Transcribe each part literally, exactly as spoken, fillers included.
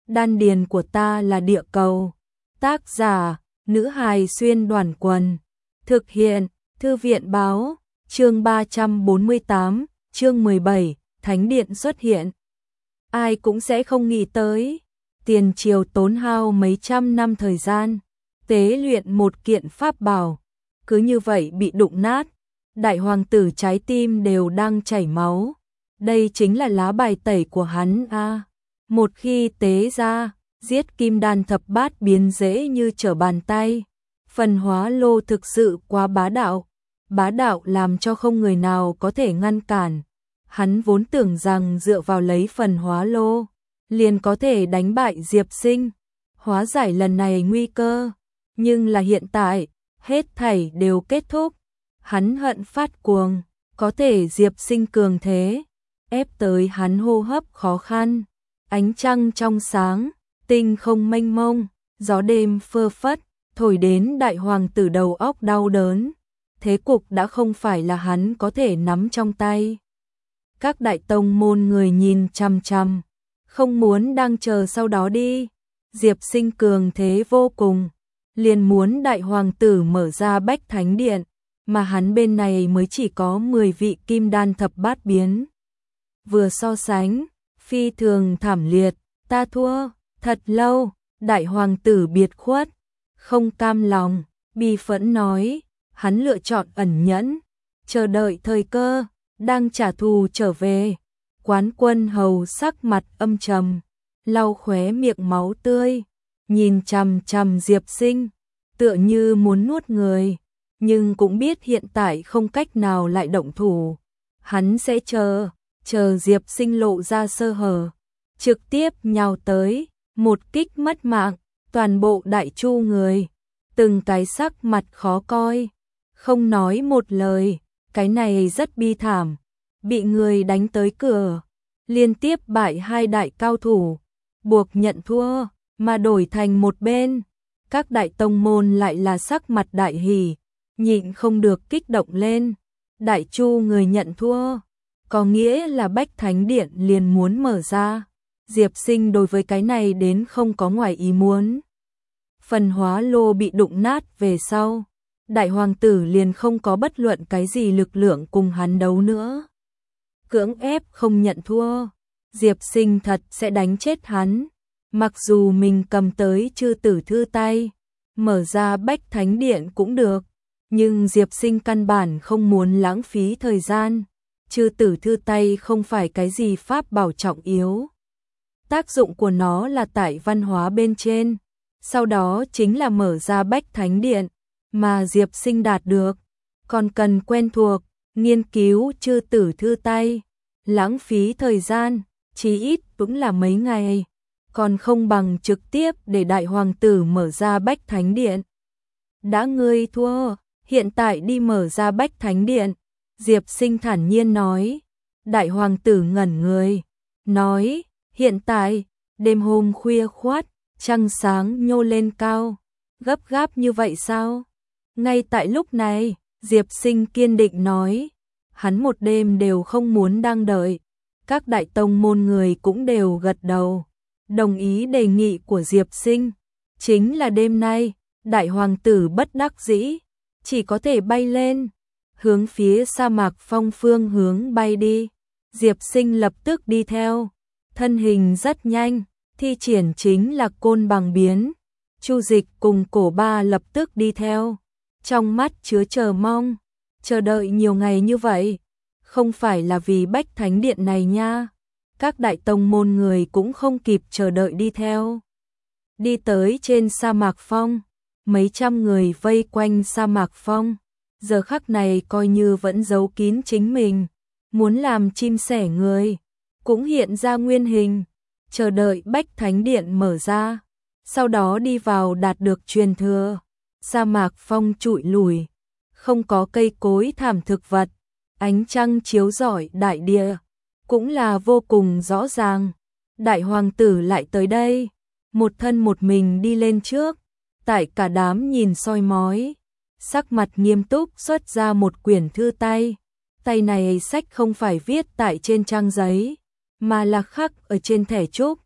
đan điền của ta là địa cầu. Tác giả, nữ hài xuyên đoàn quần. Thực hiện, thư viện báo, chương ba trăm bốn mươi tám, chương mười bảy, Thánh điện xuất hiện. Ai cũng sẽ không nghĩ tới, tiền triều tốn hao mấy trăm năm thời gian, tế luyện một kiện pháp bảo, cứ như vậy bị đụng nát, đại hoàng tử trái tim đều đang chảy máu. Đây chính là lá bài tẩy của hắn a. À. Một khi tế ra, giết kim đan thập bát biến dễ như trở bàn tay. Phần hóa lô thực sự quá bá đạo, bá đạo làm cho không người nào có thể ngăn cản. Hắn vốn tưởng rằng dựa vào lấy phần hóa lô, liền có thể đánh bại Diệp Sinh, hóa giải lần này nguy cơ. Nhưng là hiện tại, hết thảy đều kết thúc. Hắn hận phát cuồng, có thể Diệp Sinh cường thế, ép tới hắn hô hấp khó khăn. Ánh trăng trong sáng, tinh không mênh mông, gió đêm phơ phất, thổi đến đại hoàng tử đầu óc đau đớn. Thế cục đã không phải là hắn có thể nắm trong tay. Các đại tông môn người nhìn chằm chằm, không muốn đang chờ sau đó đi. Diệp Sinh cường thế vô cùng, liền muốn đại hoàng tử mở ra Bách Thánh Điện, mà hắn bên này mới chỉ có mười vị kim đan thập bát biến. Vừa so sánh, phi thường thảm liệt, ta thua, thật lâu, đại hoàng tử biệt khuất, không cam lòng, bi phẫn nói, hắn lựa chọn ẩn nhẫn, chờ đợi thời cơ, đang trả thù trở về. Quán Quân Hầu sắc mặt âm trầm, lau khóe miệng máu tươi, nhìn chằm chằm Diệp Sinh, tựa như muốn nuốt người, nhưng cũng biết hiện tại không cách nào lại động thủ. Hắn sẽ chờ, chờ Diệp Sinh lộ ra sơ hở, trực tiếp nhào tới, một kích mất mạng, toàn bộ đại chu người, từng cái sắc mặt khó coi, không nói một lời, cái này rất bi thảm, bị người đánh tới cửa, liên tiếp bại hai đại cao thủ, buộc nhận thua, mà đổi thành một bên. Các đại tông môn lại là sắc mặt đại hỉ, nhịn không được kích động lên. Đại chu người nhận thua, có nghĩa là Bách Thánh Điện liền muốn mở ra. Diệp Sinh đối với cái này đến không có ngoài ý muốn. Phần hóa lô bị đụng nát về sau, đại hoàng tử liền không có bất luận cái gì lực lượng cùng hắn đấu nữa. Cưỡng ép không nhận thua, Diệp Sinh thật sẽ đánh chết hắn. Mặc dù mình cầm tới chư tử thư tay, mở ra Bách Thánh Điện cũng được, nhưng Diệp Sinh căn bản không muốn lãng phí thời gian. Chư tử thư tay không phải cái gì pháp bảo trọng yếu. Tác dụng của nó là tại văn hóa bên trên, sau đó chính là mở ra Bách Thánh Điện, mà Diệp Sinh đạt được, còn cần quen thuộc, nghiên cứu chư tử thư tay, lãng phí thời gian, chí ít cũng là mấy ngày, còn không bằng trực tiếp để đại hoàng tử mở ra Bách Thánh Điện. Đã ngươi thua, hiện tại đi mở ra Bách Thánh Điện, Diệp Sinh thản nhiên nói. Đại hoàng tử ngẩn người, nói, hiện tại, đêm hôm khuya khoắt, trăng sáng nhô lên cao, gấp gáp như vậy sao? Ngay tại lúc này, Diệp Sinh kiên định nói, hắn một đêm đều không muốn đang đợi. Các đại tông môn người cũng đều gật đầu, đồng ý đề nghị của Diệp Sinh. Chính là đêm nay, đại hoàng tử bất đắc dĩ, chỉ có thể bay lên, hướng phía sa mạc phong phương hướng bay đi. Diệp Sinh lập tức đi theo, thân hình rất nhanh, thi triển chính là côn bằng biến. Chu Dịch cùng Cổ Ba lập tức đi theo, trong mắt chứa chờ mong, chờ đợi nhiều ngày như vậy, không phải là vì Bách Thánh Điện này nha. Các đại tông môn người cũng không kịp chờ đợi đi theo. Đi tới trên sa mạc phong, mấy trăm người vây quanh sa mạc phong, giờ khắc này coi như vẫn giấu kín chính mình, muốn làm chim sẻ người, cũng hiện ra nguyên hình, chờ đợi Bách Thánh Điện mở ra, sau đó đi vào đạt được truyền thừa. Sa mạc phong trụi lùi, không có cây cối thảm thực vật, ánh trăng chiếu rọi đại địa, cũng là vô cùng rõ ràng. Đại hoàng tử lại tới đây, một thân một mình đi lên trước, tại cả đám nhìn soi mói, sắc mặt nghiêm túc xuất ra một quyển thư tay. Tay này sách không phải viết tại trên trang giấy, mà là khắc ở trên thẻ trúc,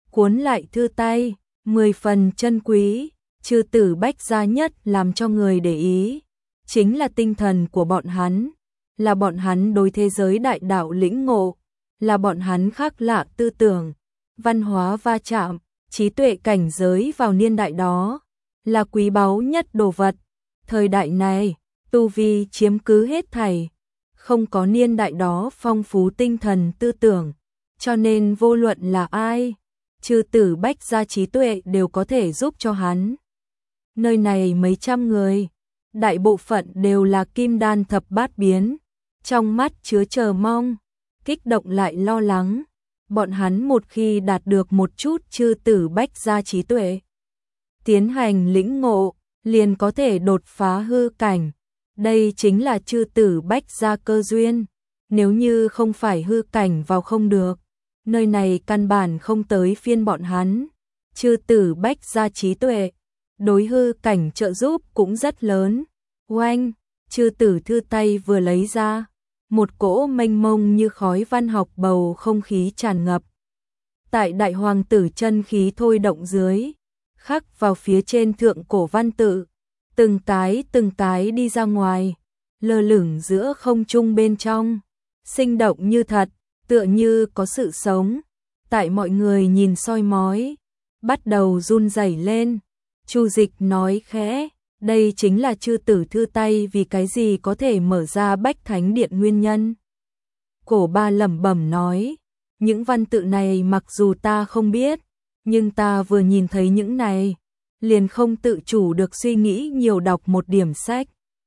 cuốn lại thư tay, mười phần chân quý, chư tử bách gia nhất làm cho người để ý, chính là tinh thần của bọn hắn, là bọn hắn đối thế giới đại đạo lĩnh ngộ, là bọn hắn khác lạ tư tưởng, văn hóa va chạm, trí tuệ cảnh giới vào niên đại đó, là quý báu nhất đồ vật. Thời đại này, tu vi chiếm cứ hết thảy, không có niên đại đó phong phú tinh thần tư tưởng, cho nên vô luận là ai, chư tử bách gia trí tuệ đều có thể giúp cho hắn. Nơi này mấy trăm người, đại bộ phận đều là kim đan thập bát biến, trong mắt chứa chờ mong, kích động lại lo lắng. Bọn hắn một khi đạt được một chút chư tử bách gia trí tuệ, tiến hành lĩnh ngộ, liền có thể đột phá hư cảnh. Đây chính là chư tử bách gia cơ duyên. Nếu như không phải hư cảnh vào không được, nơi này căn bản không tới phiên bọn hắn. Chư tử bách gia trí tuệ, đối hư cảnh trợ giúp cũng rất lớn. Oanh, chư tử thư tay vừa lấy ra, một cỗ mênh mông như khói văn học bầu không khí tràn ngập. Tại đại hoàng tử chân khí thôi động dưới, khắc vào phía trên thượng cổ văn tự, từng cái từng cái đi ra ngoài, lơ lửng giữa không trung bên trong, sinh động như thật, tựa như có sự sống. Tại mọi người nhìn soi mói, bắt đầu run rẩy lên. Chu Dịch nói khẽ, đây chính là chư tử thư tay vì cái gì có thể mở ra Bách Thánh Điện nguyên nhân. Cổ Ba lẩm bẩm nói, những văn tự này mặc dù ta không biết, nhưng ta vừa nhìn thấy những này, liền không tự chủ được suy nghĩ nhiều đọc một điểm sách.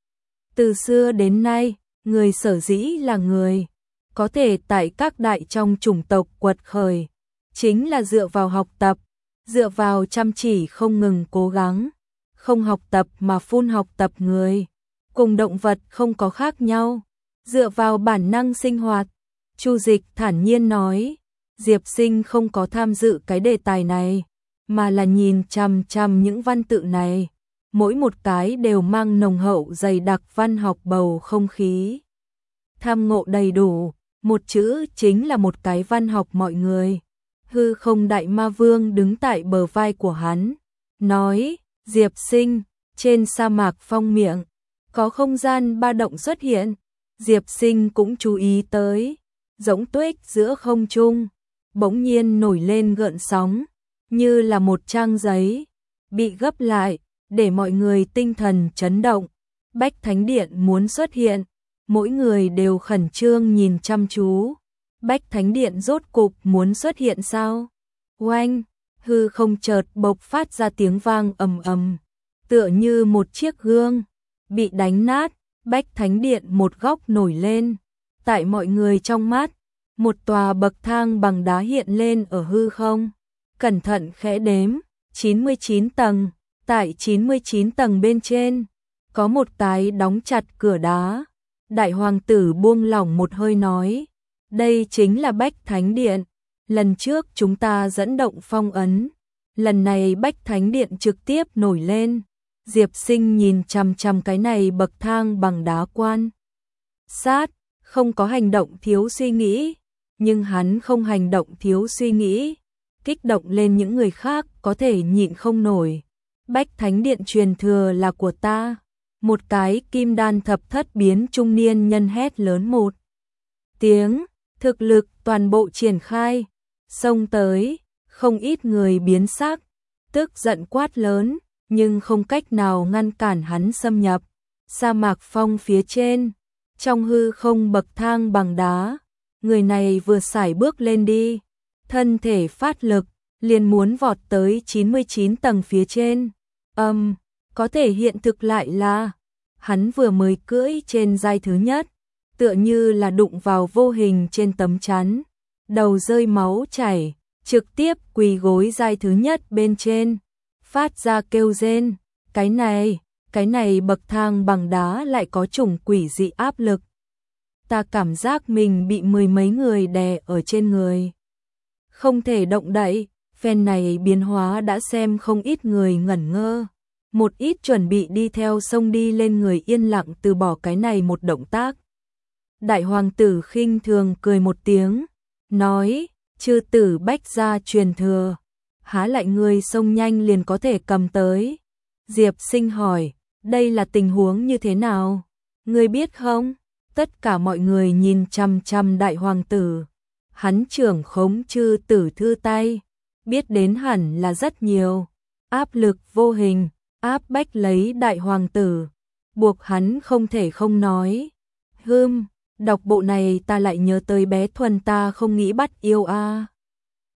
Từ xưa đến nay, người sở dĩ là người, có thể tại các đại trong chủng tộc quật khởi, chính là dựa vào học tập, dựa vào chăm chỉ không ngừng cố gắng, không học tập mà phun học tập người, cùng động vật không có khác nhau, dựa vào bản năng sinh hoạt. Chu Dịch thản nhiên nói, Diệp Sinh không có tham dự cái đề tài này, mà là nhìn chằm chằm những văn tự này, mỗi một cái đều mang nồng hậu dày đặc văn học bầu không khí. Tham ngộ đầy đủ, một chữ chính là một cái văn học mọi người. Hư không đại ma vương đứng tại bờ vai của hắn, nói, Diệp Sinh, trên sa mạc phong miệng, có không gian ba động xuất hiện. Diệp Sinh cũng chú ý tới, giống tuếch giữa không trung, bỗng nhiên nổi lên gợn sóng, như là một trang giấy, bị gấp lại, để mọi người tinh thần chấn động. Bách Thánh Điện muốn xuất hiện, mỗi người đều khẩn trương nhìn chăm chú. Bách Thánh Điện rốt cục muốn xuất hiện sao? Oanh, hư không chợt bộc phát ra tiếng vang ầm ầm, tựa như một chiếc gương bị đánh nát. Bách Thánh Điện một góc nổi lên, tại mọi người trong mắt, một tòa bậc thang bằng đá hiện lên ở hư không. Cẩn thận khẽ đếm, chín mươi chín tầng, tại chín mươi chín tầng bên trên, có một cái đóng chặt cửa đá. Đại hoàng tử buông lỏng một hơi nói, đây chính là Bách Thánh Điện. Lần trước chúng ta dẫn động phong ấn, lần này Bách Thánh Điện trực tiếp nổi lên. Diệp Sinh nhìn chằm chằm cái này bậc thang bằng đá quan sát, không có hành động thiếu suy nghĩ, nhưng hắn không hành động thiếu suy nghĩ, kích động lên những người khác có thể nhịn không nổi. Bách Thánh Điện truyền thừa là của ta. Một cái kim đan thập thất biến trung niên nhân hét lớn một tiếng, thực lực toàn bộ triển khai, xông tới, không ít người biến sắc, tức giận quát lớn, nhưng không cách nào ngăn cản hắn xâm nhập. Sa mạc phong phía trên, trong hư không bậc thang bằng đá, người này vừa sải bước lên đi, thân thể phát lực, liền muốn vọt tới chín mươi chín tầng phía trên. Âm, um, có thể hiện thực lại là, hắn vừa mới cưỡi trên giai thứ nhất, tựa như là đụng vào vô hình trên tấm chắn, đầu rơi máu chảy, trực tiếp quỳ gối giai thứ nhất bên trên, phát ra kêu rên. Cái này, cái này bậc thang bằng đá lại có chủng quỷ dị áp lực. Ta cảm giác mình bị mười mấy người đè ở trên người, không thể động đậy. Phen này biến hóa đã xem không ít người ngẩn ngơ, một ít chuẩn bị đi theo sông đi lên người yên lặng từ bỏ cái này một động tác. Đại hoàng tử khinh thường cười một tiếng, nói, chư tử bách gia truyền thừa, há lại người xông nhanh liền có thể cầm tới. Diệp Sinh hỏi, đây là tình huống như thế nào? Ngươi biết không? Tất cả mọi người nhìn chăm chăm đại hoàng tử. Hắn trưởng khống chư tử thư tay, biết đến hẳn là rất nhiều. Áp lực vô hình, áp bách lấy đại hoàng tử, buộc hắn không thể không nói. Hưm, đọc bộ này ta lại nhớ tới bé Thuần ta không nghĩ bắt yêu a.